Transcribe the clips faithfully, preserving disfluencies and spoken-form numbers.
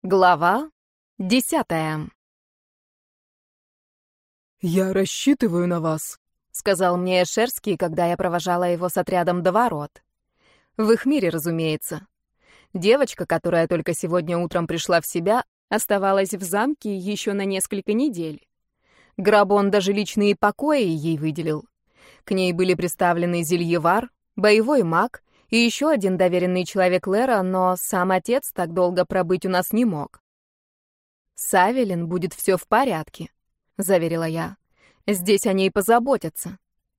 Глава десятая. «Я рассчитываю на вас», — сказал мне Эшерский, когда я провожала его с отрядом до ворот. В их мире, разумеется. Девочка, которая только сегодня утром пришла в себя, оставалась в замке еще на несколько недель. Грабон даже личные покои ей выделил. К ней были представлены зельевар, боевой маг и еще один доверенный человек Лера, но сам отец так долго пробыть у нас не мог. «С Авелин будет все в порядке», — заверила я. «Здесь о ней позаботятся».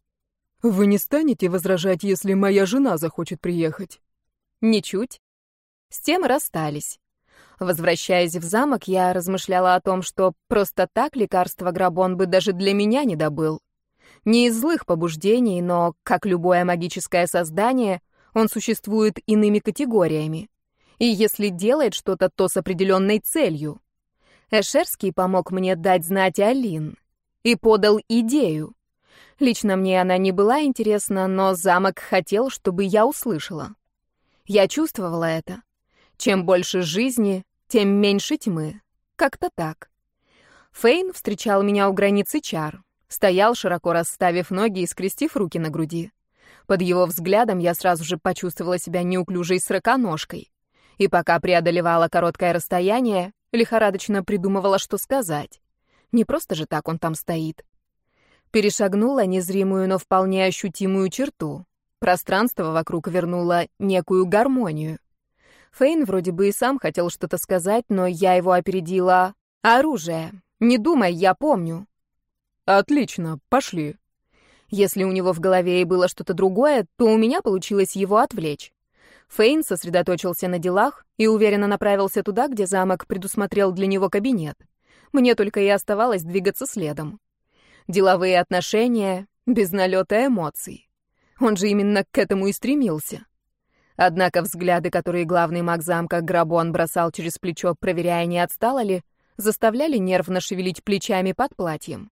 «Вы не станете возражать, если моя жена захочет приехать?» «Ничуть». С тем расстались. Возвращаясь в замок, я размышляла о том, что просто так лекарство Грабон бы даже для меня не добыл. Не из злых побуждений, но, как любое магическое создание, он существует иными категориями. И если делает что-то, то с определенной целью. Эшерский помог мне дать знать Алин и подал идею. Лично мне она не была интересна, но замок хотел, чтобы я услышала. Я чувствовала это. Чем больше жизни, тем меньше тьмы. Как-то так. Фейн встречал меня у границы чар. Стоял, широко расставив ноги и скрестив руки на груди. Под его взглядом я сразу же почувствовала себя неуклюжей сороконожкой. И пока преодолевала короткое расстояние, лихорадочно придумывала, что сказать. Не просто же так он там стоит. Перешагнула незримую, но вполне ощутимую черту. Пространство вокруг вернуло некую гармонию. Фейн вроде бы и сам хотел что-то сказать, но я его опередила. «Оружие! Не думай, я помню!» «Отлично, пошли». Если у него в голове и было что-то другое, то у меня получилось его отвлечь. Фейн сосредоточился на делах и уверенно направился туда, где замок предусмотрел для него кабинет. Мне только и оставалось двигаться следом. Деловые отношения без налета эмоций. Он же именно к этому и стремился. Однако взгляды, которые главный маг замка Грабон бросал через плечо, проверяя, не отстала ли, заставляли нервно шевелить плечами под платьем.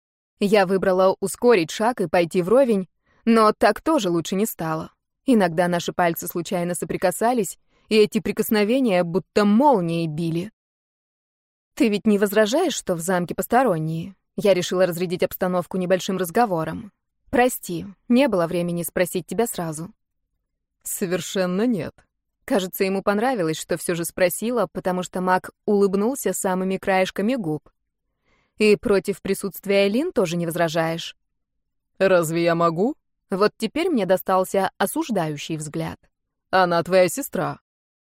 Я выбрала ускорить шаг и пойти вровень, но так тоже лучше не стало. Иногда наши пальцы случайно соприкасались, и эти прикосновения будто молнией били. «Ты ведь не возражаешь, что в замке посторонние?» Я решила разрядить обстановку небольшим разговором. «Прости, не было времени спросить тебя сразу». «Совершенно нет». Кажется, ему понравилось, что все же спросила, потому что маг улыбнулся самыми краешками губ. «И против присутствия Лин тоже не возражаешь?» «Разве я могу?» Вот теперь мне достался осуждающий взгляд. «Она твоя сестра».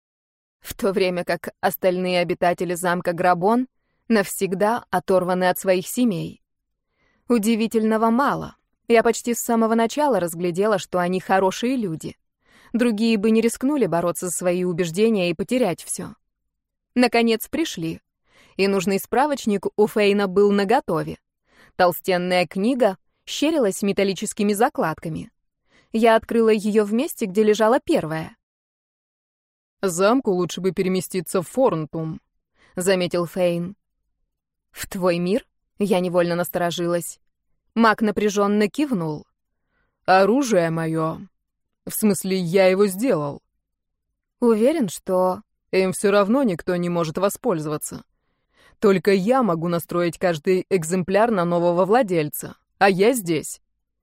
В то время как остальные обитатели замка Грабон навсегда оторваны от своих семей. Удивительного мало. Я почти с самого начала разглядела, что они хорошие люди. Другие бы не рискнули бороться за свои убеждения и потерять все. Наконец пришли. И нужный справочник у Фейна был наготове. Толстенная книга щерилась металлическими закладками. Я открыла ее в месте, где лежала первая. «Замку лучше бы переместиться в Форнтум», — заметил Фейн. «В твой мир?» — я невольно насторожилась. Маг напряженно кивнул. «Оружие мое. В смысле, я его сделал». «Уверен, что...» «Им все равно никто не может воспользоваться. Только я могу настроить каждый экземпляр на нового владельца, а я здесь».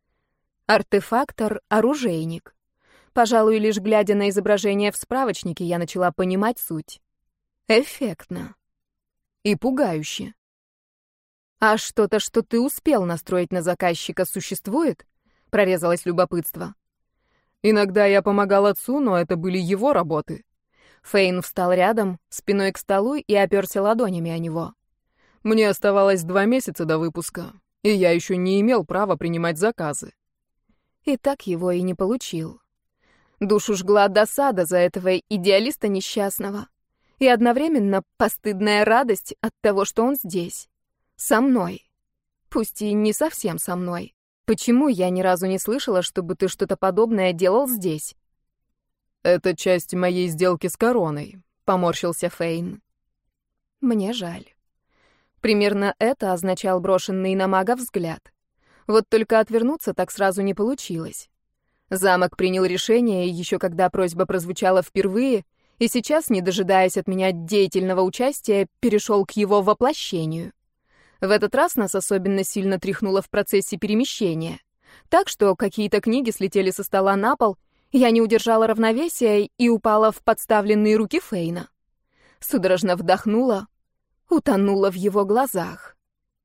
Артефактор-оружейник. Пожалуй, лишь глядя на изображение в справочнике, я начала понимать суть. Эффектно. И пугающе. «А что-то, что ты успел настроить на заказчика, существует?» — прорезалось любопытство. «Иногда я помогал отцу, но это были его работы». Фейн встал рядом, спиной к столу и оперся ладонями о него. «Мне оставалось два месяца до выпуска, и я еще не имел права принимать заказы». И так его и не получил. Душу жгла досада за этого идеалиста несчастного. И одновременно постыдная радость от того, что он здесь. Со мной. Пусть и не совсем со мной. Почему я ни разу не слышала, чтобы ты что-то подобное делал здесь? «Это часть моей сделки с короной», — поморщился Фейн. Мне жаль. Примерно это означал брошенный на мага взгляд. Вот только отвернуться так сразу не получилось. Замок принял решение, еще когда просьба прозвучала впервые, И сейчас, не дожидаясь от меня деятельного участия, перешел к его воплощению. В этот раз нас особенно сильно тряхнуло в процессе перемещения. Так что какие-то книги слетели со стола на пол, я не удержала равновесия и упала в подставленные руки Фейна. Судорожно вдохнула, утонула в его глазах.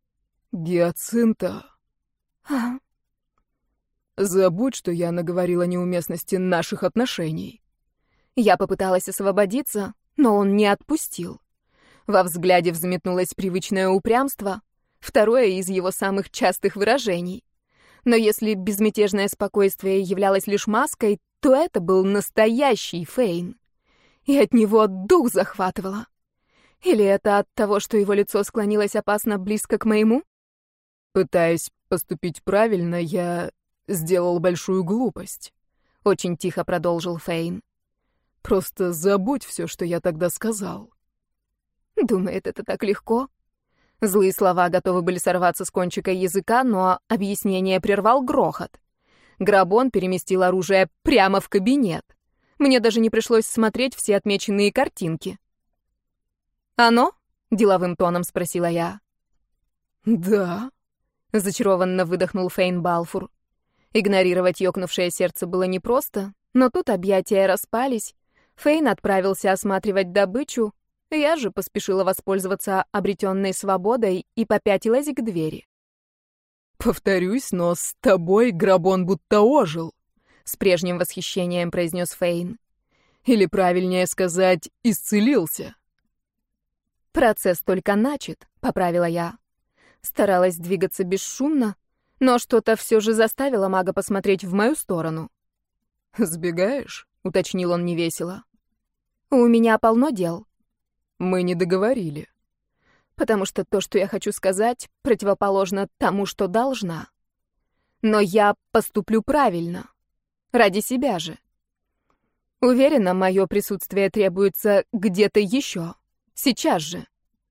«Гиацинта, А, забудь, что я наговорила о неуместности наших отношений». Я попыталась освободиться, но он не отпустил. Во взгляде взметнулось привычное упрямство, второе из его самых частых выражений. Но если безмятежное спокойствие являлось лишь маской, то это был настоящий Фейн. И от него дух захватывало. Или это от того, что его лицо склонилось опасно близко к моему? Пытаясь поступить правильно, я сделал большую глупость. Очень тихо продолжил Фейн. Просто забудь все, что я тогда сказал. Думает, это так легко. Злые слова готовы были сорваться с кончика языка, но объяснение прервал грохот. Грабон переместил оружие прямо в кабинет. Мне даже не пришлось смотреть все отмеченные картинки. «Оно?» — деловым тоном спросила я. «Да», — зачарованно выдохнул Фейн Балфур. Игнорировать ёкнувшее сердце было непросто, но тут объятия распались. Фейн отправился осматривать добычу, я же поспешила воспользоваться обретенной свободой и попятилась к двери. «Повторюсь, но с тобой Грабон будто ожил», — С прежним восхищением произнес Фейн. или, правильнее сказать, исцелился. «Процесс только начат», — поправила я. Старалась двигаться бесшумно, но что-то все же заставило мага посмотреть в мою сторону. «Сбегаешь?» — уточнил он невесело. «У меня полно дел». «Мы не договорили». Потому что то, что я хочу сказать, противоположно тому, что должна. Но я поступлю правильно. Ради себя же. Уверена, мое присутствие требуется где-то еще. Сейчас же.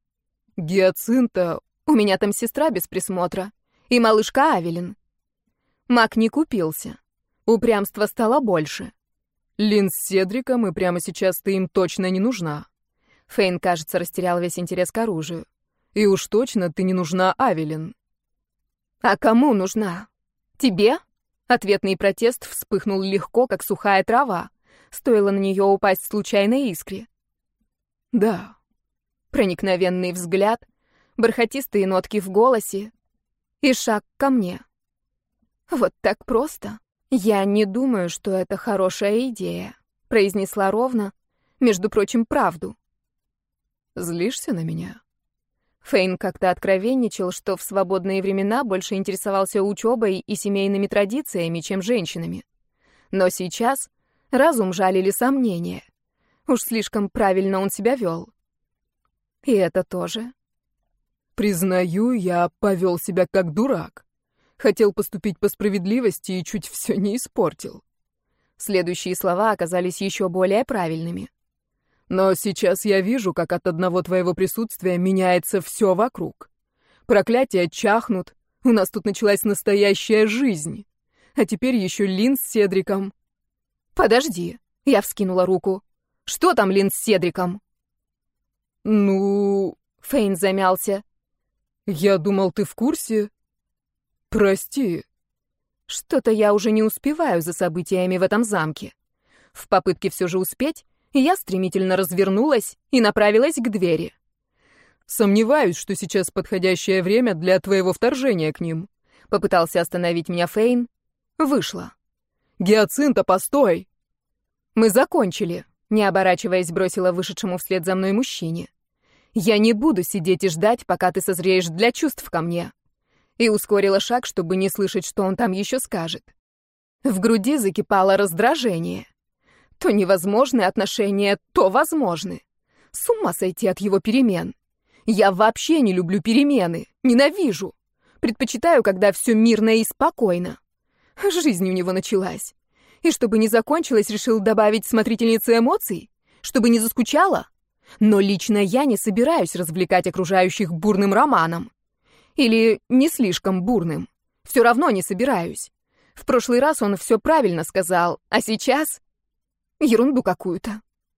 «Гиацинта, У меня там сестра без присмотра. И малышка Авелин». Маг не купился. Упрямства стало больше. Лин с Седриком, и прямо сейчас ты им точно не нужна. Фейн, кажется, растерял весь интерес к оружию. И уж точно ты не нужна Авелин». «А кому нужна? Тебе?» Ответный протест вспыхнул легко, как сухая трава. Стоило на нее упасть случайной искре. «Да». Проникновенный взгляд, бархатистые нотки в голосе и шаг ко мне. «Вот так просто? Я не думаю, что это хорошая идея», — произнесла ровно, между прочим, правду. «Злишься на меня?» Фейн как-то откровенничал, что в свободные времена больше интересовался учебой и семейными традициями, чем женщинами. Но сейчас разум жалили сомнения. Уж слишком правильно он себя вел. И это тоже. «Признаю, я повел себя как дурак. Хотел поступить по справедливости и чуть все не испортил». Следующие слова оказались еще более правильными. «Но сейчас я вижу, как от одного твоего присутствия меняется все вокруг. Проклятия чахнут, у нас тут началась настоящая жизнь. А теперь еще Лин с Седриком». «Подожди», — я вскинула руку. «Что там Лин с Седриком?» «Ну...» — Фейн замялся. «Я думал, ты в курсе. Прости». Что-то я уже не успеваю за событиями в этом замке. В попытке все же успеть, я стремительно развернулась и направилась к двери. «Сомневаюсь, что сейчас подходящее время для твоего вторжения к ним», — попытался остановить меня Фейн. Вышла. «Гиацинта, постой!» «Мы закончили», — не оборачиваясь, бросила вышедшему вслед за мной мужчине. «Я не буду сидеть и ждать, пока ты созреешь для чувств ко мне». И ускорила шаг, чтобы не слышать, что он там еще скажет. В груди закипало раздражение. То невозможные отношения, то возможны. С ума сойти от его перемен. Я вообще не люблю перемены, ненавижу. Предпочитаю, когда все мирно и спокойно. Жизнь у него началась. И чтобы не закончилась, решил добавить смотрительнице эмоций? Чтобы не заскучала? Но лично я не собираюсь развлекать окружающих бурным романом. Или не слишком бурным. Все равно не собираюсь. В прошлый раз он все правильно сказал, а сейчас... ерунду какую-то.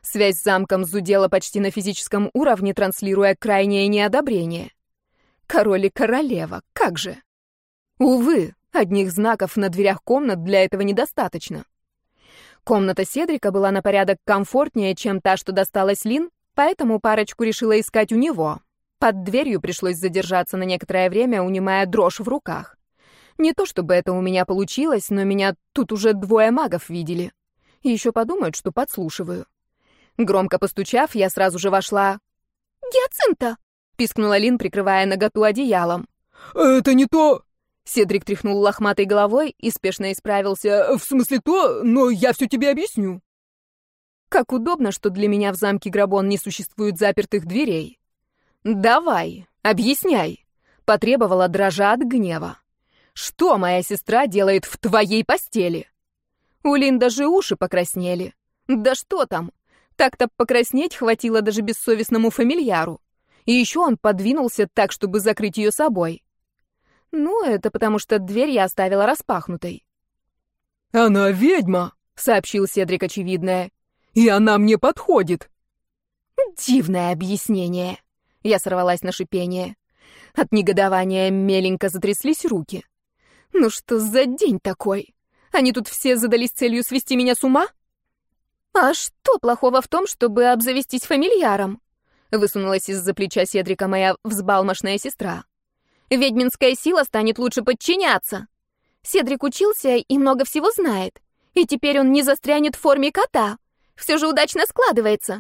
Связь с замком зудела почти на физическом уровне, транслируя крайнее неодобрение. Король и королева, как же? Увы, одних знаков на дверях комнат для этого недостаточно. Комната Седрика была на порядок комфортнее, чем та, что досталась Лин, поэтому парочку решила искать у него. Под дверью пришлось задержаться на некоторое время, унимая дрожь в руках. Не то чтобы это у меня получилось, но меня тут уже двое магов видели. И еще подумают, что подслушиваю. Громко постучав, я сразу же вошла. «Гиацинта!» — пискнула Лин, прикрывая наготу одеялом. «Это не то!» Седрик тряхнул лохматой головой и спешно исправился. «В смысле то, но я все тебе объясню». Как удобно, что для меня в замке Грабон не существует запертых дверей. «Давай, объясняй», — потребовала, дрожа от гнева. «Что моя сестра делает в твоей постели?» У Лин даже уши покраснели. Да что там? Так-то покраснеть хватило даже бессовестному фамильяру. И еще он подвинулся так, чтобы закрыть ее собой. Ну, это потому что дверь я оставила распахнутой. «Она ведьма», — сообщил Седрик очевидное. «И она мне подходит». Дивное объяснение. Я сорвалась на шипение. От негодования меленько затряслись руки. Ну что за день такой? Они тут все задались целью свести меня с ума? «А что плохого в том, чтобы обзавестись фамильяром?» — высунулась из-за плеча Седрика моя взбалмошная сестра. «Ведьминская сила станет лучше подчиняться. Седрик учился и много всего знает, и теперь он не застрянет в форме кота. Все же удачно складывается».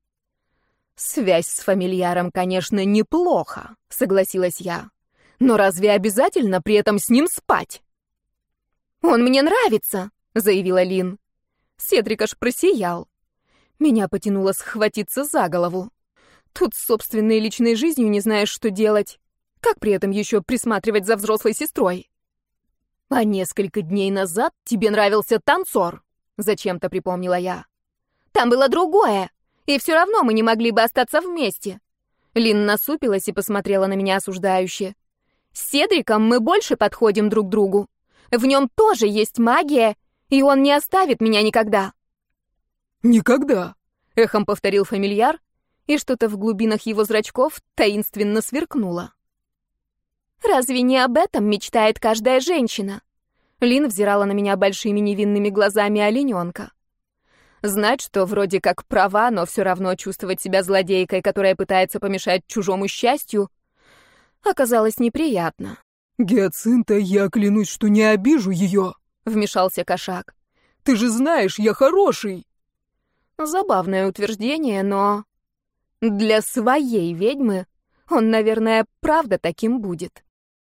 «Связь с фамильяром, конечно, неплохо», — согласилась я. «Но разве обязательно при этом с ним спать?» «Он мне нравится», — заявила Лин. Седрик аж просиял. Меня потянуло схватиться за голову. Тут с собственной личной жизнью не знаешь, что делать. Как при этом еще присматривать за взрослой сестрой? «А несколько дней назад тебе нравился танцор», — зачем-то припомнила я. «Там было другое, и все равно мы не могли бы остаться вместе». Лин насупилась и посмотрела на меня осуждающе. «С Седриком мы больше подходим друг другу. В нем тоже есть магия, и он не оставит меня никогда». «Никогда», — эхом повторил фамильяр, и что-то в глубинах его зрачков таинственно сверкнуло. «Разве не об этом мечтает каждая женщина?» Лин взирала на меня большими невинными глазами олененка. Знать, что вроде как права, но все равно чувствовать себя злодейкой, которая пытается помешать чужому счастью, оказалось неприятно. «Гиацинта, я клянусь, что не обижу ее», — вмешался кошак. «Ты же знаешь, я хороший». Забавное утверждение, но для своей ведьмы он, наверное, правда таким будет.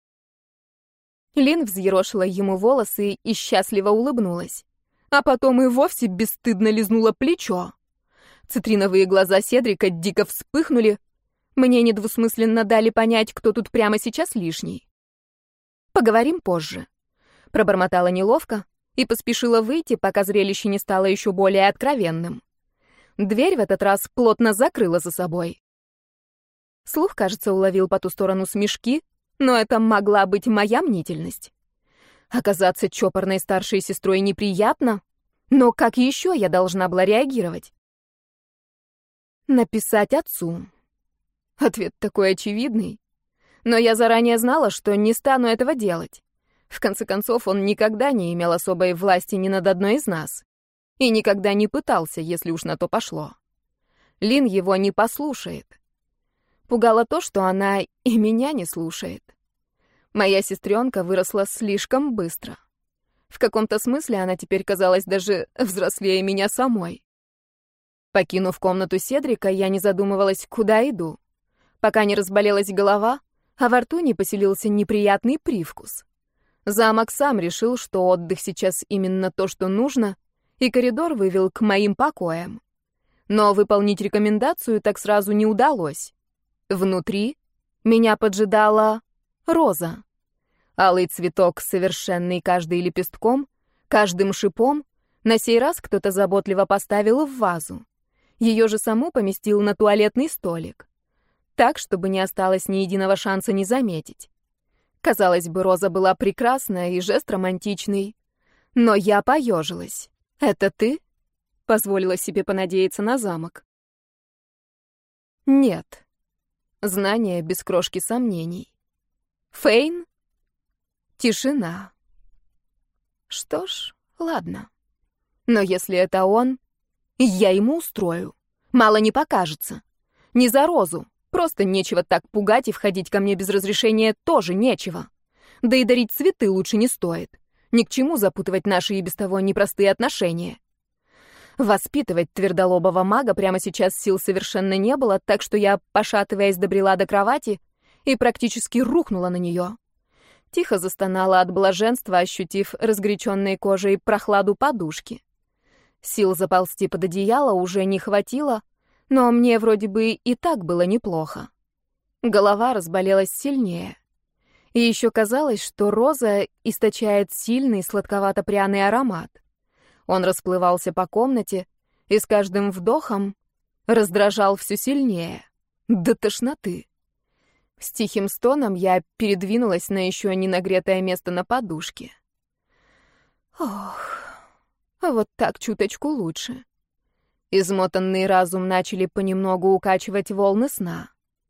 Лин взъерошила ему волосы и счастливо улыбнулась. А потом и вовсе бесстыдно лизнула плечо. Цитриновые глаза Седрика дико вспыхнули. Мне недвусмысленно дали понять, кто тут прямо сейчас лишний. «Поговорим позже», — пробормотала неловко и поспешила выйти, пока зрелище не стало еще более откровенным. Дверь в этот раз плотно закрыла за собой. Слух, кажется, уловил по ту сторону смешки, но это могла быть моя мнительность. Оказаться чопорной старшей сестрой неприятно, но как еще я должна была реагировать? Написать отцу. Ответ такой очевидный. Но я заранее знала, что не стану этого делать. В конце концов, он никогда не имел особой власти ни над одной из нас. И никогда не пытался, если уж на то пошло. Лин его не послушает. Пугало то, что она и меня не слушает. Моя сестренка выросла слишком быстро. В каком-то смысле она теперь казалась даже взрослее меня самой. Покинув комнату Седрика, я не задумывалась, куда иду. Пока не разболелась голова, а во рту не поселился неприятный привкус. Замок сам решил, что отдых сейчас именно то, что нужно, и коридор вывел к моим покоям. Но выполнить рекомендацию так сразу не удалось. Внутри меня поджидала роза. Алый цветок, совершенный каждым лепестком, каждым шипом, на сей раз кто-то заботливо поставил в вазу. Ее же саму поместил на туалетный столик. Так, чтобы не осталось ни единого шанса не заметить. Казалось бы, роза была прекрасная и жест романтичный. Но я поежилась. «Это ты?» позволила себе понадеяться на замок. Нет. Знание без крошки сомнений. Фейн? Тишина. Что ж, ладно. Но если это он, я ему устрою. Мало не покажется. Не за Розу. Просто нечего так пугать, и входить ко мне без разрешения тоже нечего. Да и дарить цветы лучше не стоит. Ни к чему запутывать наши и без того непростые отношения. Воспитывать твердолобого мага прямо сейчас сил совершенно не было, так что я, пошатываясь, добрела до кровати и практически рухнула на нее. Тихо застонала от блаженства, ощутив разгоряченной кожей прохладу подушки. Сил заползти под одеяло уже не хватило, но мне вроде бы и так было неплохо. Голова разболелась сильнее. И еще казалось, что роза источает сильный сладковато-пряный аромат. Он расплывался по комнате и с каждым вдохом раздражал все сильнее. До тошноты. С тихим стоном я передвинулась на еще не нагретое место на подушке. Ох, вот так чуточку лучше. Измотанный разум начали понемногу укачивать волны сна.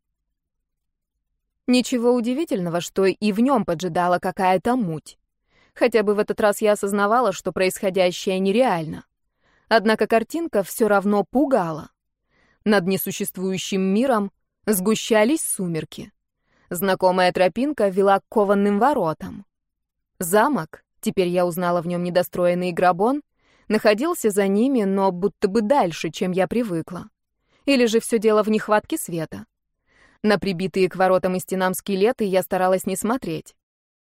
Ничего удивительного, что и в нем поджидала какая-то муть. Хотя бы в этот раз я осознавала, что происходящее нереально. Однако картинка все равно пугала. Над несуществующим миром сгущались сумерки. Знакомая тропинка вела к кованым воротам. Замок, теперь я узнала в нем недостроенный грабон, находился за ними, но будто бы дальше, чем я привыкла. Или же все дело в нехватке света. На прибитые к воротам и стенам скелеты я старалась не смотреть.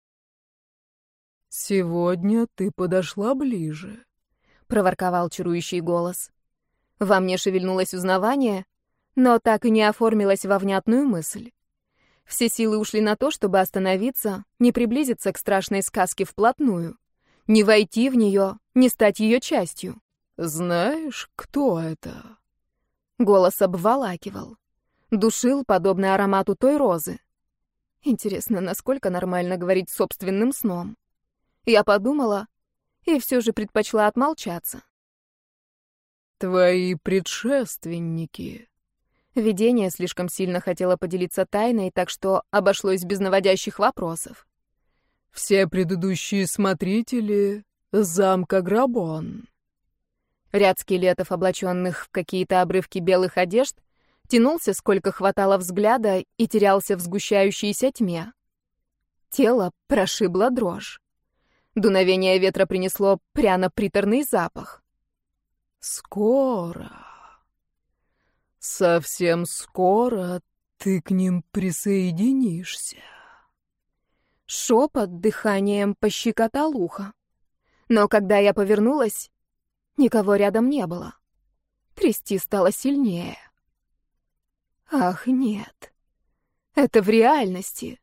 «Сегодня ты подошла ближе», — проворковал чарующий голос. Во мне шевельнулось узнавание, но так и не оформилось во внятную мысль. Все силы ушли на то, чтобы остановиться, не приблизиться к страшной сказке вплотную, не войти в нее, не стать ее частью. «Знаешь, кто это?» Голос обволакивал. Душил, подобно аромату той розы. Интересно, насколько нормально говорить собственным сном. Я подумала и все же предпочла отмолчаться. «Твои предшественники». Видение слишком сильно хотело поделиться тайной, так что обошлось без наводящих вопросов. «Все предыдущие смотрители замка Грабон». Ряд скелетов, облаченных в какие-то обрывки белых одежд, тянулся, сколько хватало взгляда, и терялся в сгущающейся тьме. Тело прошибло дрожь. Дуновение ветра принесло пряно-приторный запах. «Скоро, совсем скоро ты к ним присоединишься». Шепот дыханием пощекотал ухо. Но когда я повернулась, никого рядом не было. Трясти стало сильнее. Ах, нет. Это в реальности.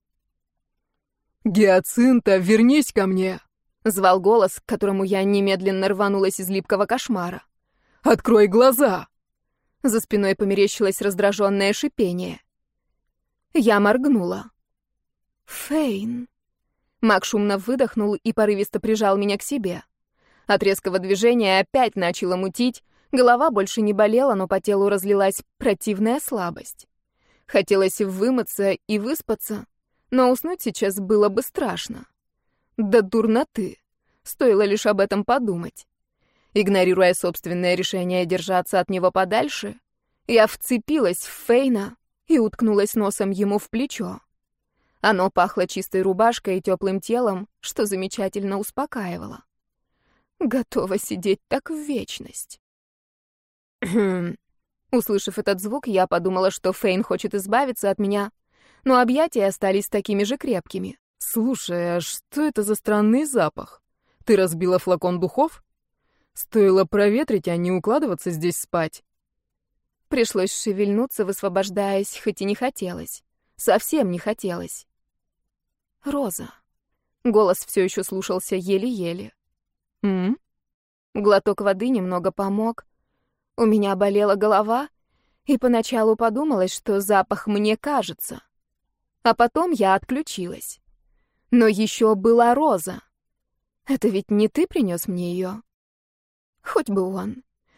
«Гиацинта, вернись ко мне!» — звал голос, к которому я немедленно рванулась из липкого кошмара. «Открой глаза!» За спиной померещилось раздраженное шипение. Я моргнула. «Фейн!» Маг шумно выдохнул и порывисто прижал меня к себе. От резкого движения опять начало мутить. Голова больше не болела, но по телу разлилась противная слабость. Хотелось вымыться и выспаться, но уснуть сейчас было бы страшно. Да дурноты. Стоило лишь об этом подумать. Игнорируя собственное решение держаться от него подальше, я вцепилась в Фейна и уткнулась носом ему в плечо. Оно пахло чистой рубашкой и теплым телом, что замечательно успокаивало. Готова сидеть так в вечность. Услышав этот звук, я подумала, что Фейн хочет избавиться от меня, но объятия остались такими же крепкими. «Слушай, а что это за странный запах? Ты разбила флакон духов? Стоило проветрить, а не укладываться здесь спать». Пришлось шевельнуться, высвобождаясь, хоть и не хотелось. Совсем не хотелось. «Роза». Голос все еще слушался еле-еле. «М?». Глоток воды немного помог. У меня болела голова, и поначалу подумалось, что запах мне кажется. А потом я отключилась. Но еще была роза. Это ведь не ты принес мне ее? Хоть бы он.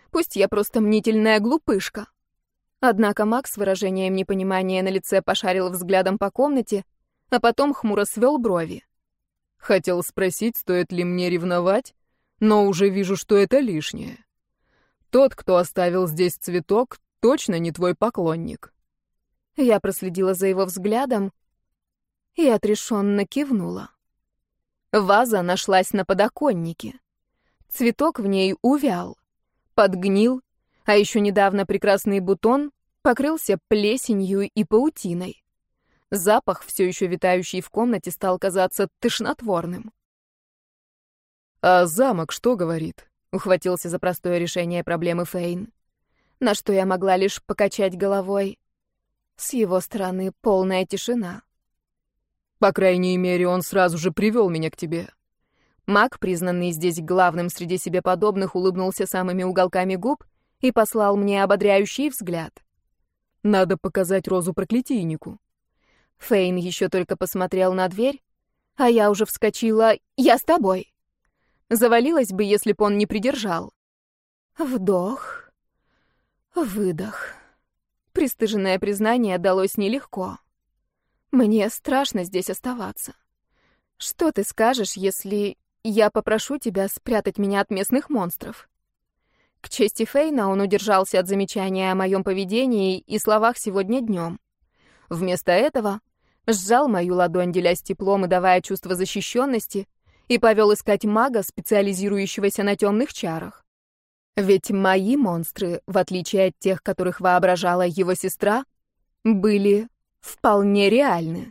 Пусть я просто мнительная глупышка. Однако Мак с выражением непонимания на лице пошарил взглядом по комнате, а потом хмуро свел брови. Хотел спросить, стоит ли мне ревновать, но уже вижу, что это лишнее. Тот, кто оставил здесь цветок, точно не твой поклонник. Я проследила за его взглядом и отрешенно кивнула. Ваза нашлась на подоконнике. Цветок в ней увял, подгнил, а еще недавно прекрасный бутон покрылся плесенью и паутиной. Запах, все еще витающий в комнате, стал казаться тошнотворным. «А замок что говорит?» — ухватился за простое решение проблемы Фейн. На что я могла лишь покачать головой. С его стороны полная тишина. «По крайней мере, он сразу же привел меня к тебе». Маг, признанный здесь главным среди себе подобных, улыбнулся самыми уголками губ и послал мне ободряющий взгляд. «Надо показать розу проклятийнику». Фейн еще только посмотрел на дверь, а я уже вскочила. «Я с тобой!» Завалилась бы, если б он не придержал. Вдох, выдох. Пристыженное признание далось нелегко. Мне страшно здесь оставаться. Что ты скажешь, если я попрошу тебя спрятать меня от местных монстров? К чести Фейна он удержался от замечания о моем поведении и словах сегодня днем. Вместо этого сжал мою ладонь, делясь теплом и давая чувство защищенности, и повел искать мага, специализирующегося на темных чарах. Ведь мои монстры, в отличие от тех, которых воображала его сестра, были вполне реальны.